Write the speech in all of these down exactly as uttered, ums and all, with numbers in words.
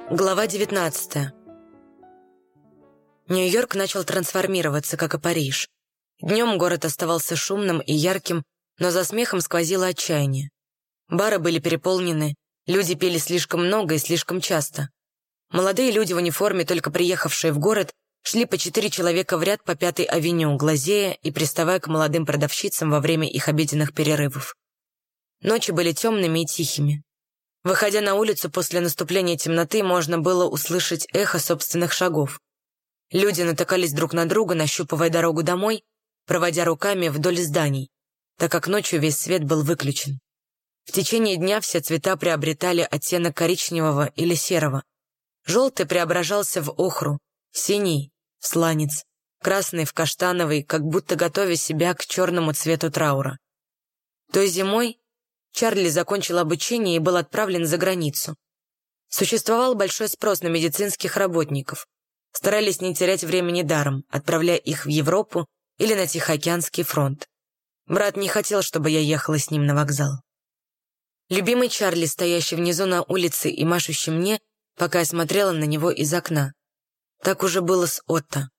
Глава девятнадцатая. Нью-Йорк начал трансформироваться, как и Париж. Днем город оставался шумным и ярким, но за смехом сквозило отчаяние. Бары были переполнены, люди пили слишком много и слишком часто. Молодые люди в униформе, только приехавшие в город, шли по четыре человека в ряд по Пятой авеню, глазея и приставая к молодым продавщицам во время их обеденных перерывов. Ночи были темными и тихими. Выходя на улицу после наступления темноты, можно было услышать эхо собственных шагов. Люди натыкались друг на друга, нащупывая дорогу домой, проводя руками вдоль зданий, так как ночью весь свет был выключен. В течение дня все цвета приобретали оттенок коричневого или серого. Желтый преображался в охру, синий — в сланец, красный — в каштановый, как будто готовя себя к черному цвету траура. Той зимой Чарли закончил обучение и был отправлен за границу. Существовал большой спрос на медицинских работников. Старались не терять времени даром, отправляя их в Европу или на Тихоокеанский фронт. Брат не хотел, чтобы я ехала с ним на вокзал. Любимый Чарли, стоящий внизу на улице и машущий мне, пока я смотрела на него из окна. Так уже было с Отто.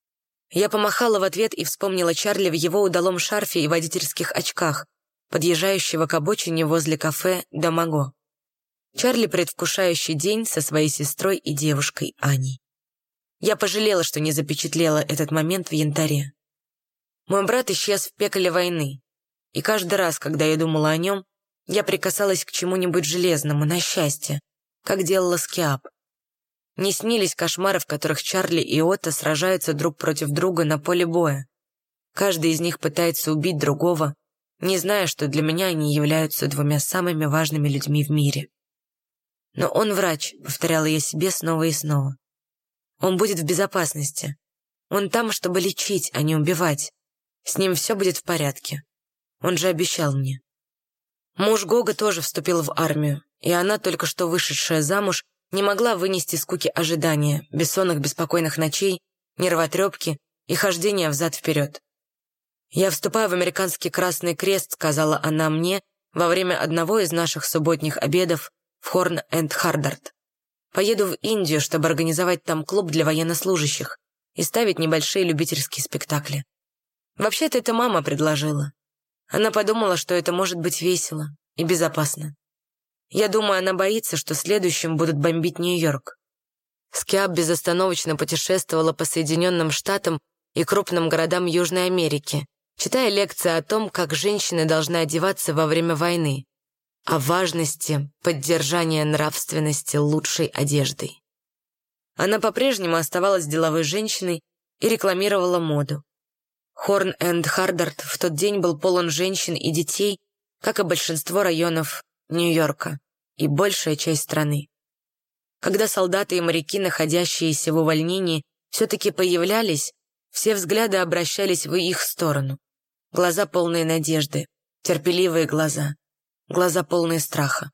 Я помахала в ответ и вспомнила Чарли в его удалом шарфе и водительских очках, подъезжающего к обочине возле кафе «Домаго». Чарли, предвкушающий день со своей сестрой и девушкой Аней. Я пожалела, что не запечатлела этот момент в янтаре. Мой брат исчез в пекле войны, и каждый раз, когда я думала о нем, я прикасалась к чему-нибудь железному, на счастье, как делала Скиап. Мне снились кошмары, в которых Чарли и Отто сражаются друг против друга на поле боя. Каждый из них пытается убить другого, не зная, что для меня они являются двумя самыми важными людьми в мире. Но он врач, повторяла я себе снова и снова. Он будет в безопасности. Он там, чтобы лечить, а не убивать. С ним все будет в порядке. Он же обещал мне. Муж Гога тоже вступил в армию, и она, только что вышедшая замуж, не могла вынести скуки ожидания, бессонных беспокойных ночей, нервотрепки и хождения взад-вперед. «Я вступаю в американский Красный Крест», — сказала она мне во время одного из наших субботних обедов в Хорн энд Хардарт. «Поеду в Индию, чтобы организовать там клуб для военнослужащих и ставить небольшие любительские спектакли». Вообще-то это мама предложила. Она подумала, что это может быть весело и безопасно. Я думаю, она боится, что следующим будут бомбить Нью-Йорк. Скиап безостановочно путешествовала по Соединенным Штатам и крупным городам Южной Америки, читая лекции о том, как женщины должны одеваться во время войны, о важности поддержания нравственности лучшей одеждой. Она по-прежнему оставалась деловой женщиной и рекламировала моду. Хорн энд Хардарт в тот день был полон женщин и детей, как и большинство районов Нью-Йорка и большая часть страны. Когда солдаты и моряки, находящиеся в увольнении, все-таки появлялись, все взгляды обращались в их сторону. Глаза полные надежды, терпеливые глаза, глаза полные страха.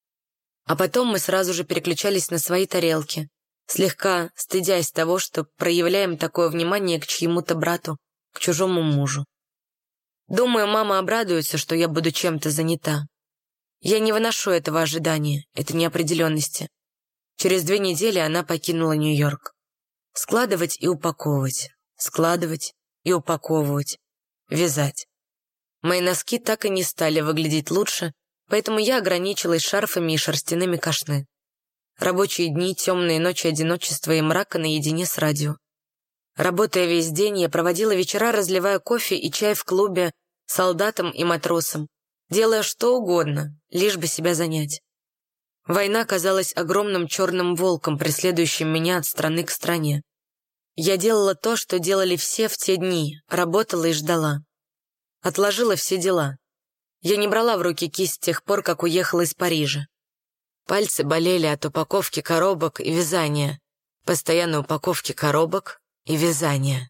А потом мы сразу же переключались на свои тарелки, слегка стыдясь того, что проявляем такое внимание к чьему-то брату, к чужому мужу. Думаю, мама обрадуется, что я буду чем-то занята. Я не выношу этого ожидания, этой неопределенности. Через две недели она покинула Нью-Йорк. Складывать и упаковывать, складывать и упаковывать, вязать. Мои носки так и не стали выглядеть лучше, поэтому я ограничилась шарфами и шерстяными кашне. Рабочие дни, темные ночи одиночества и мрака наедине с радио. Работая весь день, я проводила вечера, разливая кофе и чай в клубе солдатам и матросам, делая что угодно, лишь бы себя занять. Война казалась огромным черным волком, преследующим меня от страны к стране. Я делала то, что делали все в те дни, работала и ждала. Отложила все дела. Я не брала в руки кисть с тех пор, как уехала из Парижа. Пальцы болели от упаковки коробок и вязания, постоянной упаковки коробок и вязания.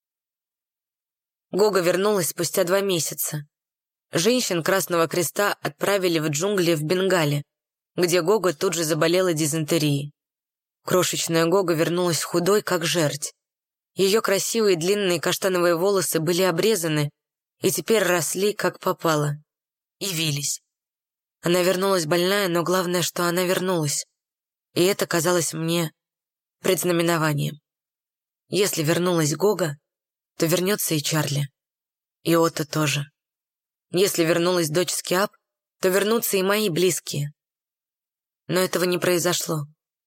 Гога вернулась спустя два месяца. Женщин Красного Креста отправили в джунгли в Бенгале, где Гога тут же заболела дизентерией. Крошечная Гога вернулась худой, как жерть. Ее красивые длинные каштановые волосы были обрезаны и теперь росли, как попало, и вились. Она вернулась больная, но главное, что она вернулась. и это казалось мне предзнаменованием. Если вернулась Гога, то вернется и Чарли. И Отто тоже. Если вернулась дочь Скиап, то вернутся и мои близкие. Но этого не произошло.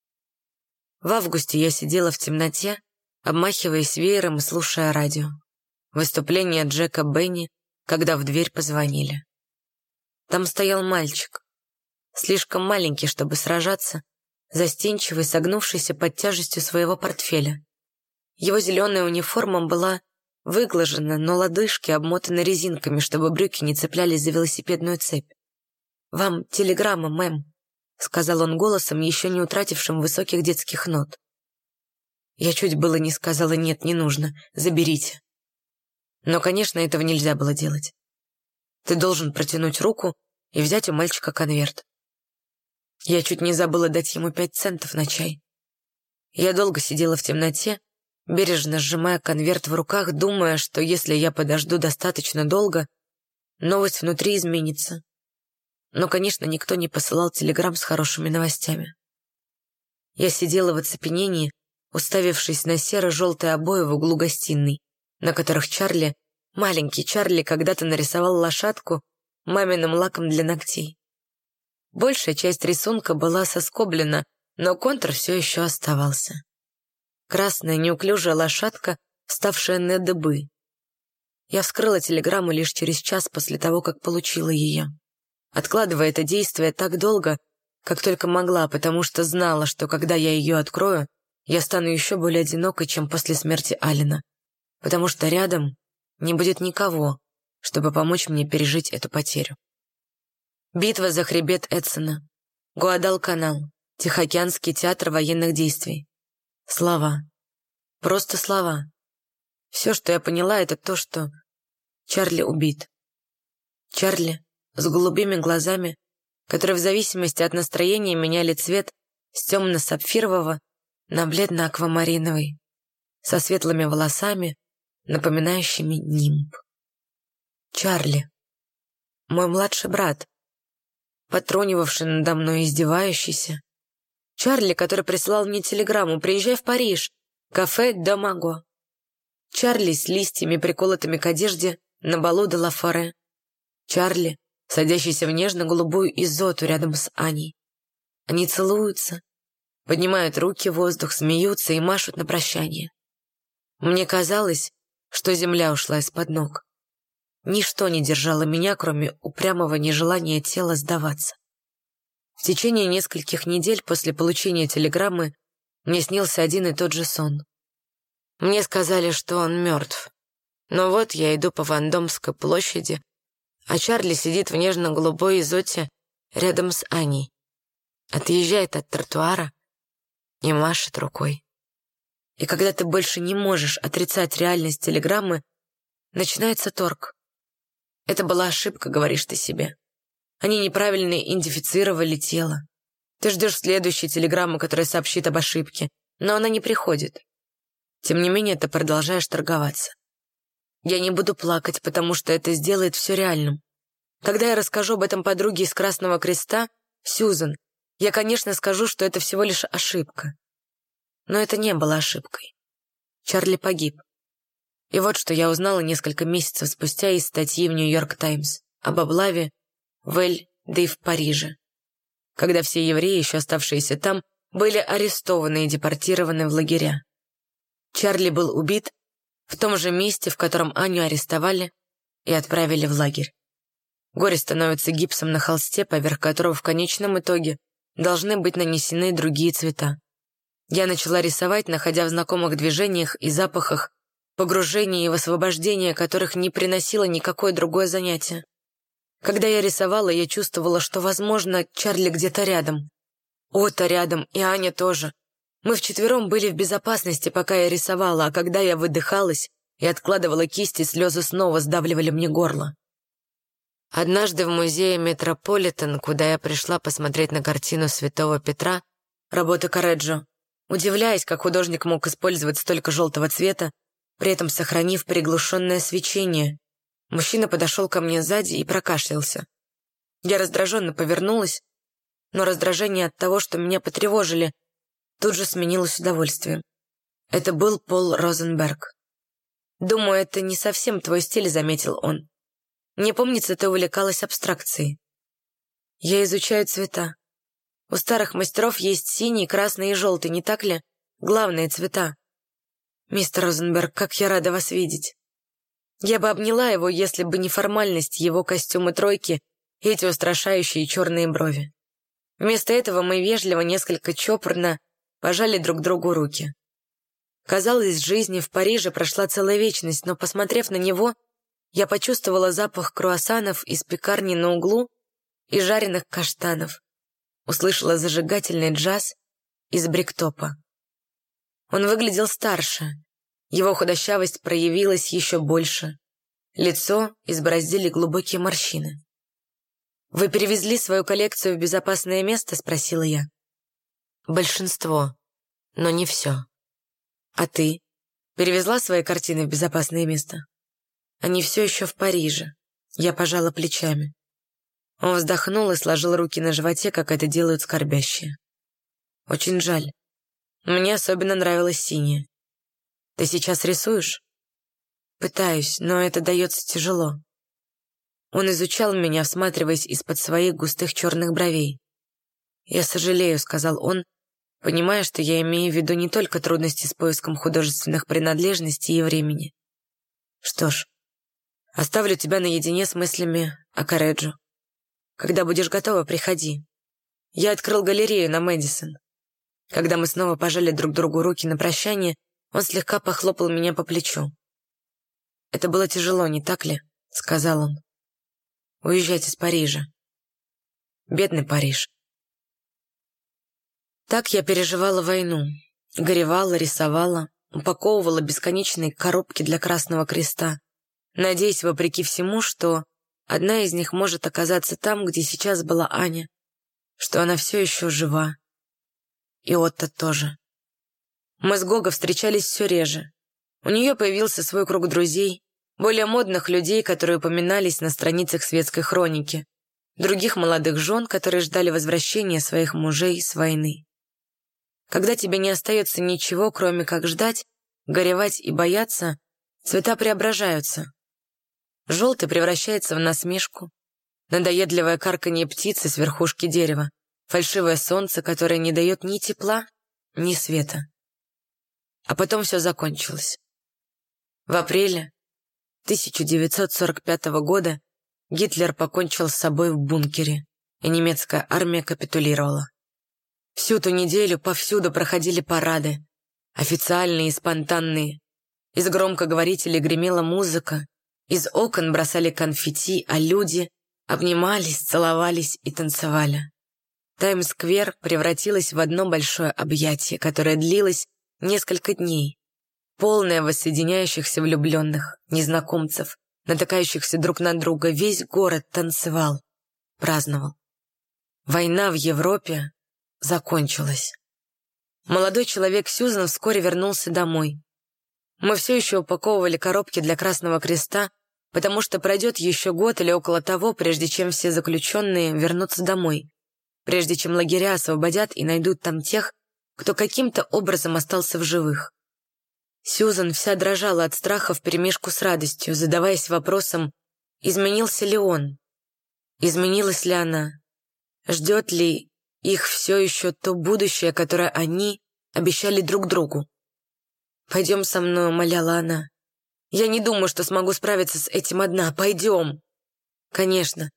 В августе я сидела в темноте, обмахиваясь веером и слушая радио. Выступление Джека Бенни, когда в дверь позвонили. Там стоял мальчик, слишком маленький, чтобы сражаться, застенчивый, согнувшийся под тяжестью своего портфеля. Его зеленая униформа была выглажена, но лодыжки обмотаны резинками, чтобы брюки не цеплялись за велосипедную цепь. «Вам телеграмма, мэм», — сказал он голосом, еще не утратившим высоких детских нот. Я чуть было не сказала «нет, не нужно, заберите». Но, конечно, этого нельзя было делать. Ты должен протянуть руку и взять у мальчика конверт. Я чуть не забыла дать ему пять центов на чай. Я долго сидела в темноте, бережно сжимая конверт в руках, думая, что если я подожду достаточно долго, новость внутри изменится. Но, конечно, никто не посылал телеграмм с хорошими новостями. Я сидела в оцепенении, уставившись на серо-желтые обои в углу гостиной, на которых Чарли, маленький Чарли, когда-то нарисовал лошадку маминым лаком для ногтей. Большая часть рисунка была соскоблена, но контур все еще оставался. Красная неуклюжая лошадка, вставшая на дыбы. Я вскрыла телеграмму лишь через час после того, как получила ее, откладывая это действие так долго, как только могла, потому что знала, что когда я ее открою, я стану еще более одинокой, чем после смерти Аллена, потому что рядом не будет никого, чтобы помочь мне пережить эту потерю. Битва за хребет Эдсона, Гуадалканал, Тихоокеанский театр военных действий. Слова. Просто слова. Все, что я поняла, это то, что Чарли убит. Чарли с голубыми глазами, которые в зависимости от настроения меняли цвет с темно-сапфирового на бледно-аквамариновый, со светлыми волосами, напоминающими нимб. Чарли, мой младший брат, потронивавший надо мной, издевающийся. Чарли, который присылал мне телеграмму: «Приезжай в Париж, кафе де Маго». Чарли с листьями, приколотыми к одежде на балу де ла Форе. Чарли, садящийся в нежно-голубую изоту рядом с Аней. Они целуются, поднимают руки в воздух, смеются и машут на прощание. Мне казалось, что земля ушла из-под ног. Ничто не держало меня, кроме упрямого нежелания тела сдаваться. В течение нескольких недель после получения телеграммы мне снился один и тот же сон. Мне сказали, что он мертв. Но вот я иду по Вандомской площади, а Чарли сидит в нежно-голубой изоте рядом с Аней, отъезжает от тротуара и машет рукой. И когда ты больше не можешь отрицать реальность телеграммы, начинается торг. Это была ошибка, говоришь ты себе. Они неправильно идентифицировали тело. Ты ждешь следующей телеграммы, которая сообщит об ошибке, но она не приходит. Тем не менее, ты продолжаешь торговаться. Я не буду плакать, потому что это сделает все реальным. Когда я расскажу об этом подруге из Красного Креста, Сьюзан, я, конечно, скажу, что это всего лишь ошибка. Но это не было ошибкой. Чарли погиб. И вот что я узнала несколько месяцев спустя из статьи в «Нью-Йорк Таймс» об облаве в Эль, да и в Париже, когда все евреи, еще оставшиеся там, были арестованы и депортированы в лагеря. Чарли был убит в том же месте, в котором Аню арестовали и отправили в лагерь. Горе становится гипсом на холсте, поверх которого в конечном итоге должны быть нанесены другие цвета. Я начала рисовать, находя в знакомых движениях и запахах погружения и высвобождения, которых не приносило никакое другое занятие. Когда я рисовала, я чувствовала, что, возможно, Чарли где-то рядом. Отто рядом, и Аня тоже. Мы вчетвером были в безопасности, пока я рисовала, а когда я выдыхалась и откладывала кисти, слезы снова сдавливали мне горло. Однажды в музее Метрополитен, куда я пришла посмотреть на картину Святого Петра, работы Корреджо, удивляясь, как художник мог использовать столько желтого цвета, при этом сохранив приглушенное свечение, мужчина подошел ко мне сзади и прокашлялся. Я раздраженно повернулась, но раздражение от того, что меня потревожили, тут же сменилось удовольствием. Это был Пол Розенберг. «Думаю, это не совсем твой стиль», — заметил он. «Мне помнится, ты увлекалась абстракцией». «Я изучаю цвета. У старых мастеров есть синий, красный и желтый, не так ли? Главные цвета. Мистер Розенберг, как я рада вас видеть. Я бы обняла его, если бы не формальность его костюма тройки и эти устрашающие черные брови. Вместо этого мы вежливо, несколько чопорно пожали друг другу руки. Казалось, жизнь в Париже прошла целая вечность, но, посмотрев на него, я почувствовала запах круассанов из пекарни на углу и жареных каштанов. Услышала зажигательный джаз из бриктопа. Он выглядел старше. Его худощавость проявилась еще больше. Лицо избороздили глубокие морщины. «Вы перевезли свою коллекцию в безопасное место?» — спросила я. «Большинство, но не все. А ты? Перевезла свои картины в безопасное место?» «Они все еще в Париже». Я пожала плечами. Он вздохнул и сложил руки на животе, как это делают скорбящие. «Очень жаль. Мне особенно нравилось синее. Ты сейчас рисуешь?» «Пытаюсь, но это дается тяжело». Он изучал меня, всматриваясь из-под своих густых черных бровей. «Я сожалею», — сказал он, понимая, что я имею в виду не только трудности с поиском художественных принадлежностей и времени. «Что ж, оставлю тебя наедине с мыслями о Корреджо. Когда будешь готова, приходи. Я открыл галерею на Мэдисон». Когда мы снова пожали друг другу руки на прощание, он слегка похлопал меня по плечу. «Это было тяжело, не так ли?» — сказал он. «Уезжать из Парижа. Бедный Париж». Так я переживала войну. Горевала, рисовала, упаковывала бесконечные коробки для Красного Креста, надеясь, вопреки всему, что одна из них может оказаться там, где сейчас была Аня, что она все еще жива. И Отто тоже. Мы с Гого встречались все реже. У нее появился свой круг друзей, более модных людей, которые упоминались на страницах светской хроники, других молодых жен, которые ждали возвращения своих мужей с войны. Когда тебе не остается ничего, кроме как ждать, горевать и бояться, цвета преображаются. Желтый превращается в насмешку, надоедливое карканье птицы с верхушки дерева, фальшивое солнце, которое не дает ни тепла, ни света. А потом все закончилось. В апреле тысяча девятьсот сорок пятого года Гитлер покончил с собой в бункере, и немецкая армия капитулировала. Всю ту неделю повсюду проходили парады, официальные и спонтанные. Из громкоговорителей гремела музыка, из окон бросали конфетти, а люди обнимались, целовались и танцевали. Таймс-сквер превратилась в одно большое объятие, которое длилось несколько дней, полное воссоединяющихся влюбленных, незнакомцев, натыкающихся друг на друга. Весь город танцевал, праздновал. Война в Европе закончилась. Молодой человек Сьюзан вскоре вернулся домой. Мы все еще упаковывали коробки для Красного Креста, потому что пройдет еще год или около того, прежде чем все заключенные вернутся домой, прежде чем лагеря освободят и найдут там тех, кто каким-то образом остался в живых. Сьюзан вся дрожала от страха вперемешку с радостью, задаваясь вопросом, изменился ли он, изменилась ли она, ждет ли их все еще то будущее, которое они обещали друг другу. «Пойдем со мной», — умоляла она. «Я не думаю, что смогу справиться с этим одна. Пойдем». «Конечно».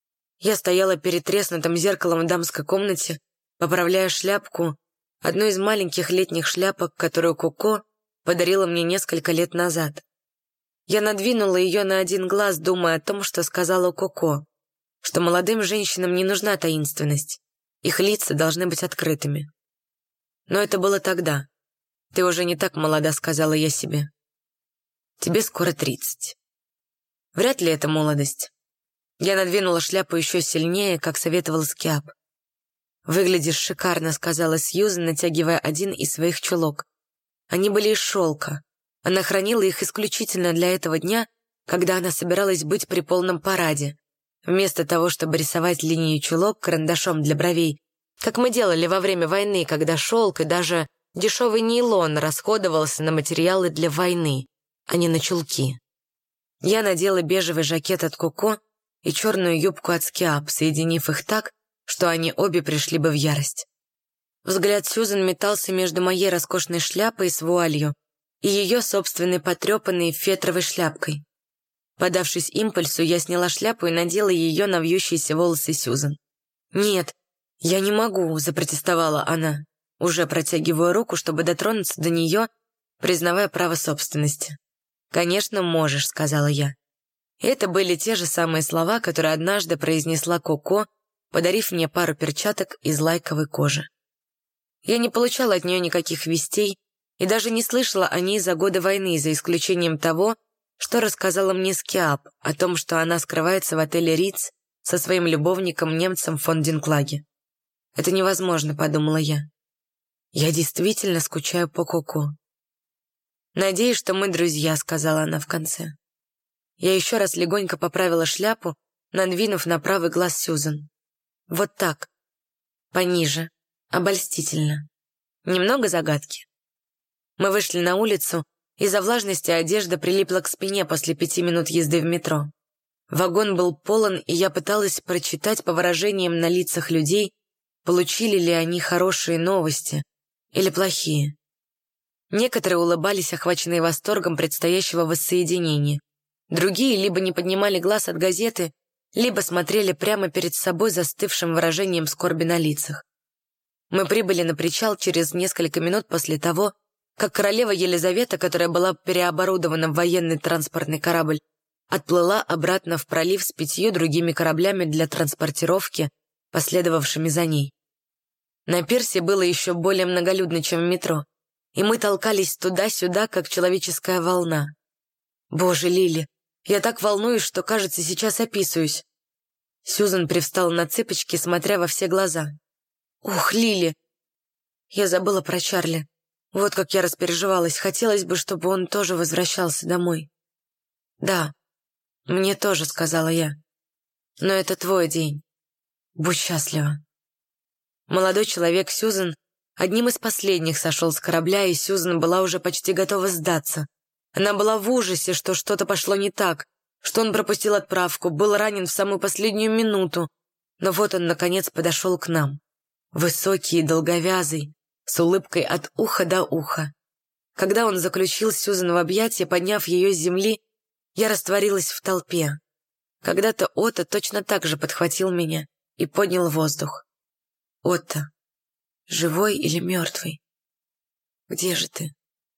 Я стояла перед треснутым зеркалом в дамской комнате, поправляя шляпку, одну из маленьких летних шляпок, которую Коко подарила мне несколько лет назад. Я надвинула ее на один глаз, думая о том, что сказала Коко, что молодым женщинам не нужна таинственность, их лица должны быть открытыми. Но это было тогда. «Ты уже не так молода», — сказала я себе. «Тебе скоро тридцать». Вряд ли это молодость. Я надвинула шляпу еще сильнее, как советовал Скиап. «Выглядишь шикарно», — сказала Сьюзан, натягивая один из своих чулок. Они были из шелка. Она хранила их исключительно для этого дня, когда она собиралась быть при полном параде. Вместо того, чтобы рисовать линию чулок карандашом для бровей, как мы делали во время войны, когда шелк и даже дешевый нейлон расходовался на материалы для войны, а не на чулки. Я надела бежевый жакет от Коко и черную юбку от Скиап, соединив их так, что они обе пришли бы в ярость. Взгляд Сьюзен метался между моей роскошной шляпой с вуалью и ее собственной потрепанной фетровой шляпкой. Подавшись импульсу, я сняла шляпу и надела ее на вьющиеся волосы Сьюзен. «Нет, я не могу», — запротестовала она, уже протягивая руку, чтобы дотронуться до нее, признавая право собственности. «Конечно, можешь», — сказала я. Это были те же самые слова, которые однажды произнесла Коко, подарив мне пару перчаток из лайковой кожи. Я не получала от нее никаких вестей и даже не слышала о ней за годы войны, за исключением того, что рассказала мне Скиап о том, что она скрывается в отеле «Риц» со своим любовником-немцем фон Динклаге. «Это невозможно», — подумала я. «Я действительно скучаю по Коко». «Надеюсь, что мы друзья», — сказала она в конце. Я еще раз легонько поправила шляпу, надвинув на правый глаз Сьюзен. Вот так. Пониже. Обольстительно. Немного загадки. Мы вышли на улицу, из-за влажности одежда прилипла к спине после пяти минут езды в метро. Вагон был полон, и я пыталась прочитать по выражениям на лицах людей, получили ли они хорошие новости или плохие. Некоторые улыбались, охваченные восторгом предстоящего воссоединения. Другие либо не поднимали глаз от газеты, либо смотрели прямо перед собой застывшим выражением скорби на лицах. Мы прибыли на причал через несколько минут после того, как королева Елизавета, которая была переоборудована в военный транспортный корабль, отплыла обратно в пролив с пятью другими кораблями для транспортировки, последовавшими за ней. На пирсе было еще более многолюдно, чем в метро, и мы толкались туда-сюда, как человеческая волна. «Боже, Лили, я так волнуюсь, что, кажется, сейчас описываюсь». Сьюзен привстала на цыпочки, смотря во все глаза. «Ух, Лили! Я забыла про Чарли. Вот как я распереживалась. Хотелось бы, чтобы он тоже возвращался домой». «Да, мне тоже», — сказала я. «Но это твой день. Будь счастлива». Молодой человек Сьюзен одним из последних сошел с корабля, и Сьюзен была уже почти готова сдаться. Она была в ужасе, что что-то пошло не так, что он пропустил отправку, был ранен в самую последнюю минуту. Но вот он, наконец, подошел к нам. Высокий и долговязый, с улыбкой от уха до уха. Когда он заключил Сьюзен в объятия, подняв ее с земли, я растворилась в толпе. Когда-то Отто точно так же подхватил меня и поднял в воздух. «Отто, живой или мертвый? Где же ты?»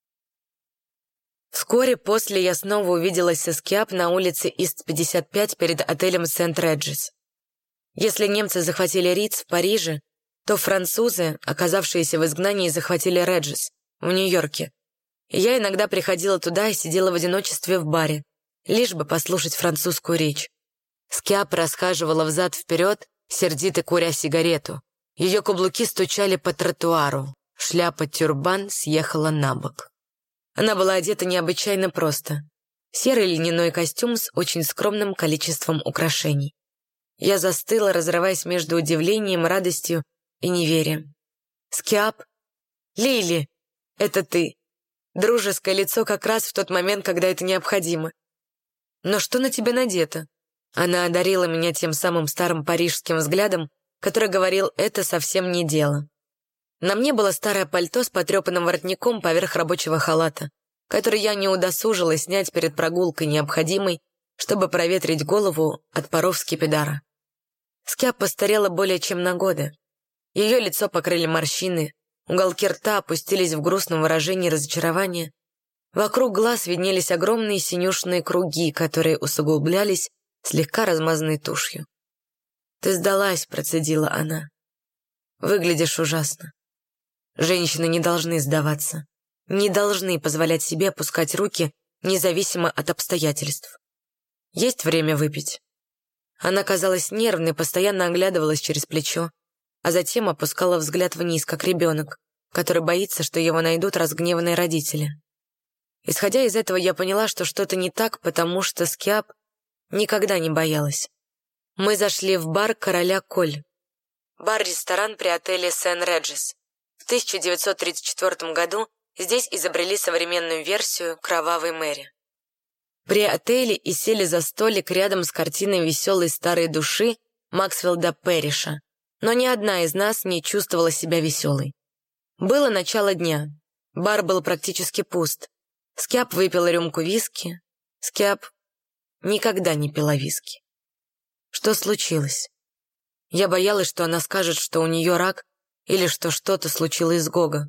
Вскоре после я снова увиделась со Скиап на улице Ист пятьдесят пять перед отелем Сент-Реджис. Если немцы захватили Риц в Париже, то французы, оказавшиеся в изгнании, захватили Реджис в Нью-Йорке. И я иногда приходила туда и сидела в одиночестве в баре, лишь бы послушать французскую речь. Скиап расхаживала взад-вперед, сердито куря сигарету. Ее каблуки стучали по тротуару. Шляпа-тюрбан съехала на бок. Она была одета необычайно просто. Серый льняной костюм с очень скромным количеством украшений. Я застыла, разрываясь между удивлением, радостью и неверием. «Скиап? Лили, это ты!» Дружеское лицо как раз в тот момент, когда это необходимо. «Но что на тебе надето?» Она одарила меня тем самым старым парижским взглядом, который говорил, это совсем не дело. На мне было старое пальто с потрепанным воротником поверх рабочего халата, который я не удосужилась снять перед прогулкой, необходимой, чтобы проветрить голову от паров скипидара. Скиап постарела более чем на годы. Ее лицо покрыли морщины, уголки рта опустились в грустном выражении разочарования. Вокруг глаз виднелись огромные синюшные круги, которые усугублялись слегка размазанной тушью. «Ты сдалась», — процедила она. «Выглядишь ужасно. Женщины не должны сдаваться, не должны позволять себе опускать руки, независимо от обстоятельств. Есть время выпить?» Она казалась нервной, постоянно оглядывалась через плечо, а затем опускала взгляд вниз, как ребенок, который боится, что его найдут разгневанные родители. Исходя из этого, я поняла, что что-то не так, потому что Скиап никогда не боялась. Мы зашли в бар «Короля Коль». Бар-ресторан при отеле Сен-Реджес. В тысяча девятьсот тридцать четвёртом году здесь изобрели современную версию «Кровавой Мэри». При отеле и сели за столик рядом с картиной веселой старой души Максвелда Перриша, но ни одна из нас не чувствовала себя веселой. Было начало дня. Бар был практически пуст. Скиап выпила рюмку виски. Скиап никогда не пила виски. Что случилось? Я боялась, что она скажет, что у нее рак или что что-то случилось с Гого.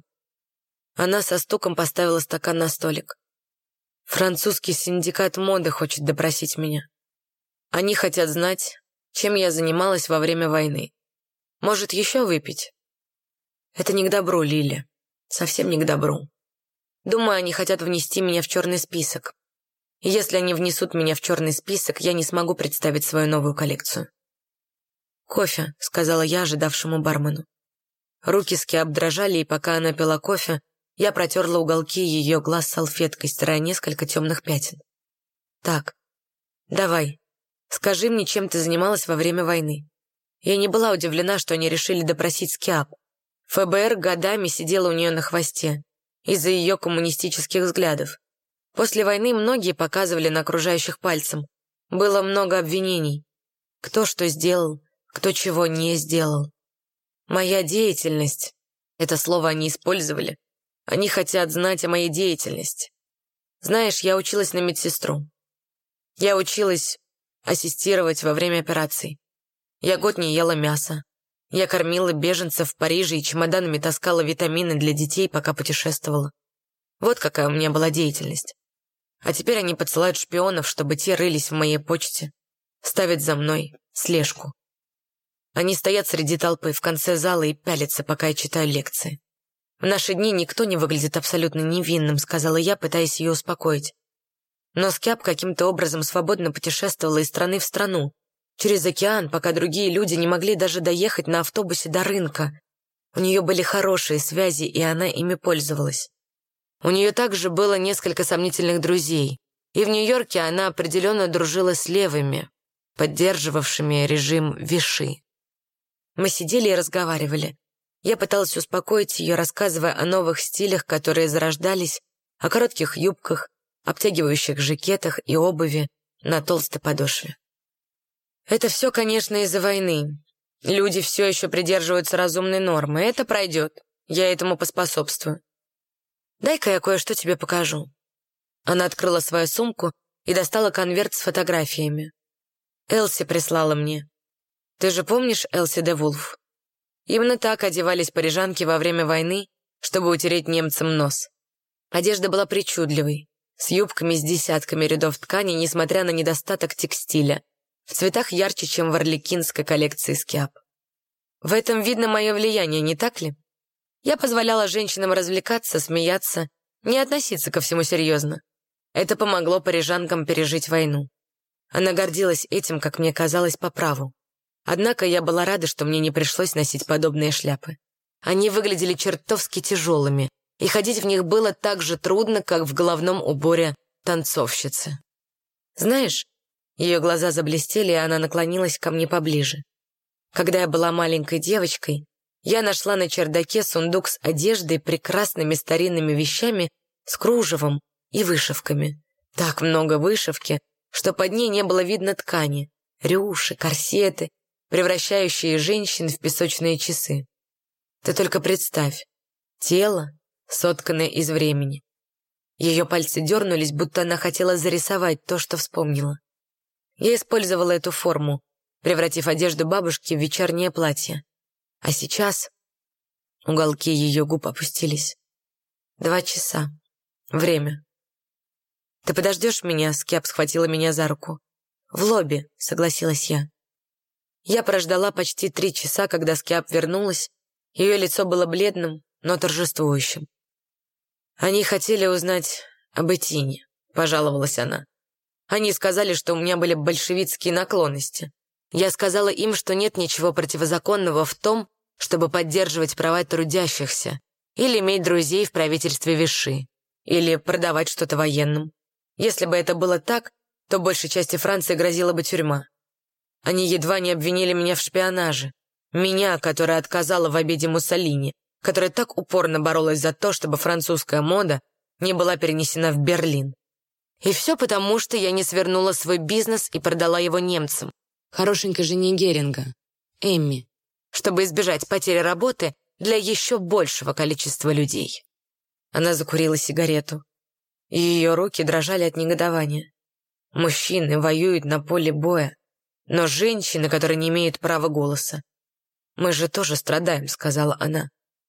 Она со стуком поставила стакан на столик. Французский синдикат моды хочет допросить меня. Они хотят знать, чем я занималась во время войны. Может, еще выпить? Это не к добру, Лиля. Совсем не к добру. Думаю, они хотят внести меня в черный список. И если они внесут меня в черный список, я не смогу представить свою новую коллекцию. «Кофе», — сказала я ожидавшему бармену. Руки Скиап дрожали, и пока она пила кофе, я протерла уголки ее глаз салфеткой, стирая несколько темных пятен. «Так, давай, скажи мне, чем ты занималась во время войны». Я не была удивлена, что они решили допросить Скиап. ФБР годами сидело у нее на хвосте из-за ее коммунистических взглядов. После войны многие показывали на окружающих пальцем. Было много обвинений. Кто что сделал, кто чего не сделал. Моя деятельность, это слово они использовали. Они хотят знать о моей деятельности. Знаешь, я училась на медсестру. Я училась ассистировать во время операций. Я год не ела мясо. Я кормила беженцев в Париже и чемоданами таскала витамины для детей, пока путешествовала. Вот какая у меня была деятельность. А теперь они подсылают шпионов, чтобы те рылись в моей почте, ставят за мной слежку. Они стоят среди толпы в конце зала и пялятся, пока я читаю лекции. В наши дни никто не выглядит абсолютно невинным, сказала я, пытаясь ее успокоить. Но Скиап каким-то образом свободно путешествовала из страны в страну, через океан, пока другие люди не могли даже доехать на автобусе до рынка. У нее были хорошие связи, и она ими пользовалась. У нее также было несколько сомнительных друзей, и в Нью-Йорке она определенно дружила с левыми, поддерживавшими режим Виши. Мы сидели и разговаривали. Я пыталась успокоить ее, рассказывая о новых стилях, которые зарождались, о коротких юбках, обтягивающих жакетах и обуви на толстой подошве. Это все, конечно, из-за войны. Люди все еще придерживаются разумной нормы. Это пройдет. Я этому поспособствую. Дай-ка я кое-что тебе покажу. Она открыла свою сумку и достала конверт с фотографиями. Элси прислала мне. Ты же помнишь Элси де Вулф? Именно так одевались парижанки во время войны, чтобы утереть немцам нос. Одежда была причудливой, с юбками с десятками рядов ткани, несмотря на недостаток текстиля, в цветах ярче, чем в арлекинской коллекции Скиап. В этом видно мое влияние, не так ли? Я позволяла женщинам развлекаться, смеяться, не относиться ко всему серьезно. Это помогло парижанкам пережить войну. Она гордилась этим, как мне казалось, по праву. Однако я была рада, что мне не пришлось носить подобные шляпы. Они выглядели чертовски тяжелыми, и ходить в них было так же трудно, как в головном уборе танцовщицы. Знаешь, ее глаза заблестели, и она наклонилась ко мне поближе. Когда я была маленькой девочкой, я нашла на чердаке сундук с одеждой, прекрасными старинными вещами, с кружевом и вышивками. Так много вышивки, что под ней не было видно ткани, рюши, корсеты, превращающие женщин в песочные часы. Ты только представь, тело, сотканное из времени. Ее пальцы дернулись, будто она хотела зарисовать то, что вспомнила. Я использовала эту форму, превратив одежду бабушки в вечернее платье. А сейчас уголки ее губ опустились. Два часа. Время. «Ты подождешь меня?» — Скиап схватила меня за руку. «В лобби», — согласилась я. Я прождала почти три часа, когда Скиап вернулась. Ее лицо было бледным, но торжествующим. «Они хотели узнать об Этине», — пожаловалась она. «Они сказали, что у меня были большевистские наклонности. Я сказала им, что нет ничего противозаконного в том, чтобы поддерживать права трудящихся, или иметь друзей в правительстве Виши, или продавать что-то военным. Если бы это было так, то большей части Франции грозила бы тюрьма. Они едва не обвинили меня в шпионаже. Меня, которая отказала в обеде Муссолини, которая так упорно боролась за то, чтобы французская мода не была перенесена в Берлин. И все потому, что я не свернула свой бизнес и продала его немцам, хорошенькой жене Геринга, Эмми, чтобы избежать потери работы для еще большего количества людей. Она закурила сигарету, и ее руки дрожали от негодования. Мужчины воюют на поле боя, но женщины, которые не имеют права голоса. «Мы же тоже страдаем», — сказала она.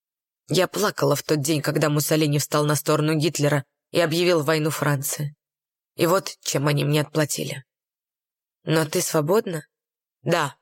Я плакала в тот день, когда Муссолини встал на сторону Гитлера и объявил войну Франции. И вот чем они мне отплатили. Но ты свободна? Да,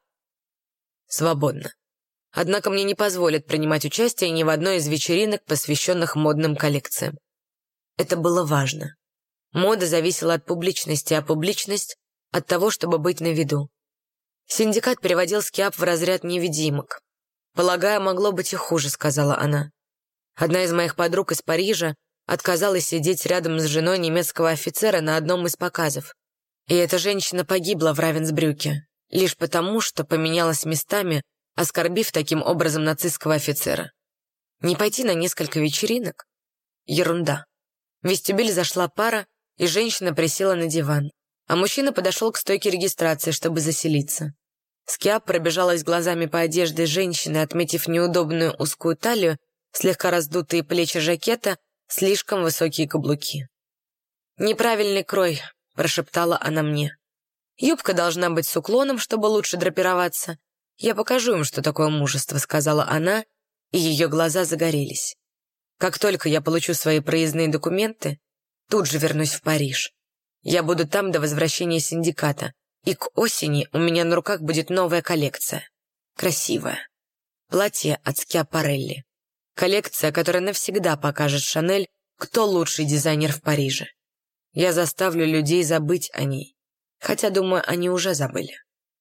свободна. Однако мне не позволят принимать участие ни в одной из вечеринок, посвященных модным коллекциям. Это было важно. Мода зависела от публичности, а публичность — от того, чтобы быть на виду. Синдикат переводил Скиап в разряд невидимок. «Полагаю, могло быть и хуже», — сказала она. Одна из моих подруг из Парижа отказалась сидеть рядом с женой немецкого офицера на одном из показов. И эта женщина погибла в Равенсбрюке лишь потому, что поменялась местами, оскорбив таким образом нацистского офицера. Не пойти на несколько вечеринок? Ерунда. В вестибюль зашла пара, и женщина присела на диван, а мужчина подошел к стойке регистрации, чтобы заселиться. Скиап пробежалась глазами по одежде женщины, отметив неудобную узкую талию, слегка раздутые плечи жакета, слишком высокие каблуки. «Неправильный крой», — прошептала она мне. «Юбка должна быть с уклоном, чтобы лучше драпироваться. Я покажу им, что такое мужество», — сказала она, и ее глаза загорелись. «Как только я получу свои проездные документы, тут же вернусь в Париж. Я буду там до возвращения синдиката, и к осени у меня на руках будет новая коллекция. Красивая. Платье от Скиапарелли. Коллекция, которая навсегда покажет Шанель, кто лучший дизайнер в Париже. Я заставлю людей забыть о ней, хотя, думаю, они уже забыли».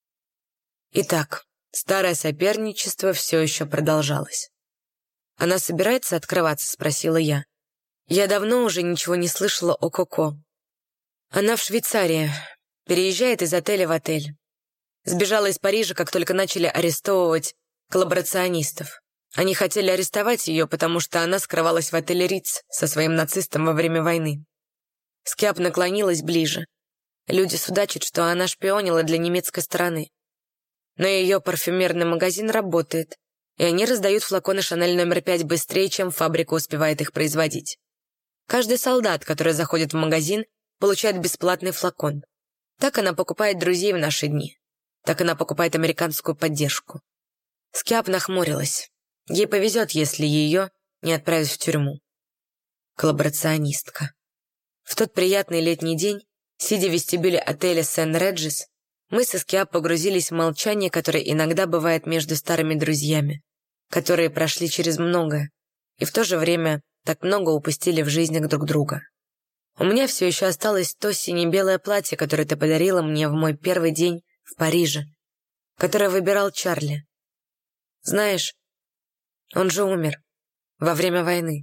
Итак, старое соперничество все еще продолжалось. «Она собирается открываться?» — спросила я. Я давно уже ничего не слышала о Коко. Она в Швейцарии, переезжает из отеля в отель. Сбежала из Парижа, как только начали арестовывать коллаборационистов. Они хотели арестовать ее, потому что она скрывалась в отеле Риц со своим нацистом во время войны. Скиап наклонилась ближе. Люди судачат, что она шпионила для немецкой стороны. Но ее парфюмерный магазин работает, и они раздают флаконы «Шанель номер пять» быстрее, чем фабрика успевает их производить. Каждый солдат, который заходит в магазин, получает бесплатный флакон. Так она покупает друзей в наши дни. Так она покупает американскую поддержку. Скиап нахмурилась. Ей повезет, если ее не отправят в тюрьму. Коллаборационистка. В тот приятный летний день, сидя в вестибюле отеля Сен-Реджис, мы со Скиап погрузились в молчание, которое иногда бывает между старыми друзьями, которые прошли через многое и в то же время так много упустили в жизнях друг друга. У меня все еще осталось то сине-белое платье, которое ты подарила мне в мой первый день в Париже, которое выбирал Чарли. Знаешь, он же умер во время войны».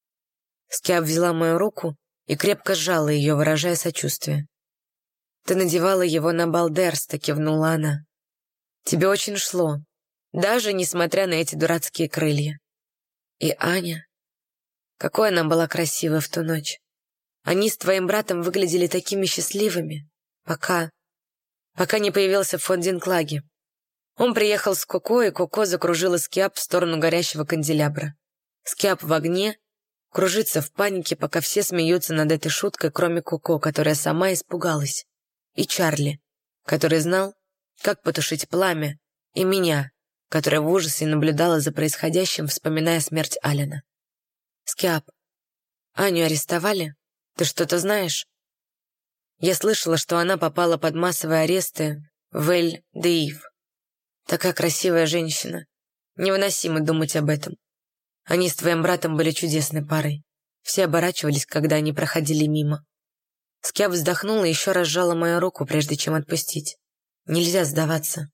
Скиап взяла мою руку и крепко сжала ее, выражая сочувствие. «Ты надевала его на бал Дерста», — кивнула она. «Тебе очень шло, даже несмотря на эти дурацкие крылья. И Аня, какой она была красивой в ту ночь. Они с твоим братом выглядели такими счастливыми, пока... пока не появился фон Динклаге. Он приехал с Коко, и Коко закружила Скиап в сторону горящего канделябра. Скиап в огне, кружится в панике, пока все смеются над этой шуткой, кроме Коко, которая сама испугалась, и Чарли, который знал, как потушить пламя, и меня, которая в ужасе наблюдала за происходящим, вспоминая смерть Алена. «Скиап, Аню арестовали? Ты что-то знаешь?» Я слышала, что она попала под массовые аресты в Эль-Деив. Такая красивая женщина. Невыносимо думать об этом. Они с твоим братом были чудесной парой. Все оборачивались, когда они проходили мимо. Скиап вздохнула и еще раз сжала мою руку, прежде чем отпустить. Нельзя сдаваться.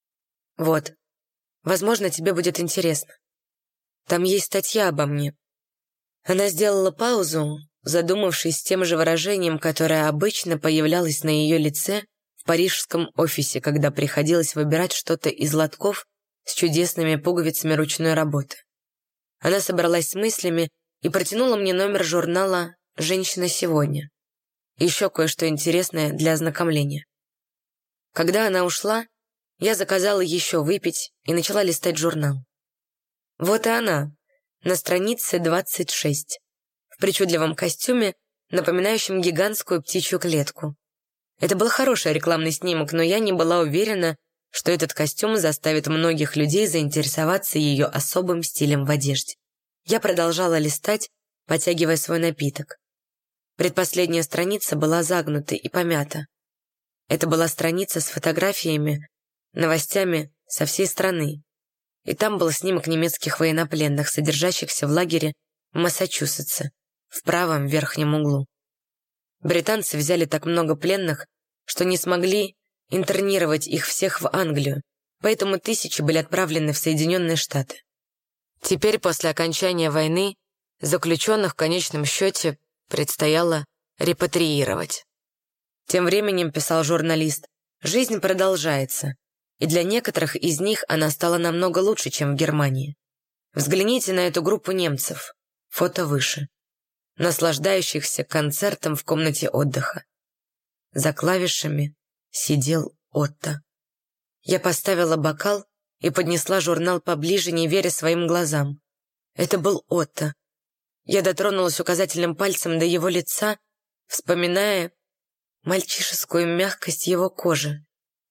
Вот. Возможно, тебе будет интересно. Там есть статья обо мне. Она сделала паузу, задумавшись тем же выражением, которое обычно появлялось на ее лице в парижском офисе, когда приходилось выбирать что-то из лотков с чудесными пуговицами ручной работы. Она собралась с мыслями и протянула мне номер журнала «Женщина сегодня». Еще кое-что интересное для ознакомления. Когда она ушла, я заказала еще выпить и начала листать журнал. Вот и она, на странице двадцать шесть, в причудливом костюме, напоминающем гигантскую птичью клетку. Это был хороший рекламный снимок, но я не была уверена, что этот костюм заставит многих людей заинтересоваться ее особым стилем в одежде. Я продолжала листать, потягивая свой напиток. Предпоследняя страница была загнута и помята. Это была страница с фотографиями, новостями со всей страны. И там был снимок немецких военнопленных, содержащихся в лагере в Массачусетсе, в правом верхнем углу. Британцы взяли так много пленных, что не смогли интернировать их всех в Англию, поэтому тысячи были отправлены в Соединенные Штаты. Теперь, после окончания войны, заключенных в конечном счете предстояло репатриировать. Тем временем, писал журналист, жизнь продолжается, и для некоторых из них она стала намного лучше, чем в Германии. Взгляните на эту группу немцев, фото выше, наслаждающихся концертом в комнате отдыха. За клавишами сидел Отто. Я поставила бокал и поднесла журнал поближе, не веря своим глазам. Это был Отто. Я дотронулась указательным пальцем до его лица, вспоминая мальчишескую мягкость его кожи.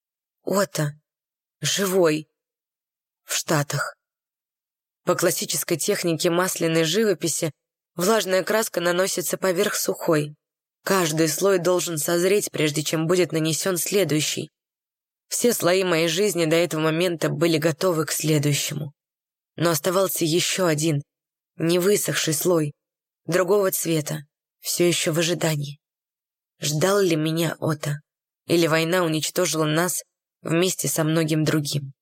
Отто. Живой. В Штатах. По классической технике масляной живописи влажная краска наносится поверх сухой. Каждый слой должен созреть, прежде чем будет нанесен следующий. Все слои моей жизни до этого момента были готовы к следующему. Но оставался еще один, невысохший слой, другого цвета, все еще в ожидании. Ждал ли меня Отто? Или война уничтожила нас вместе со многим другим?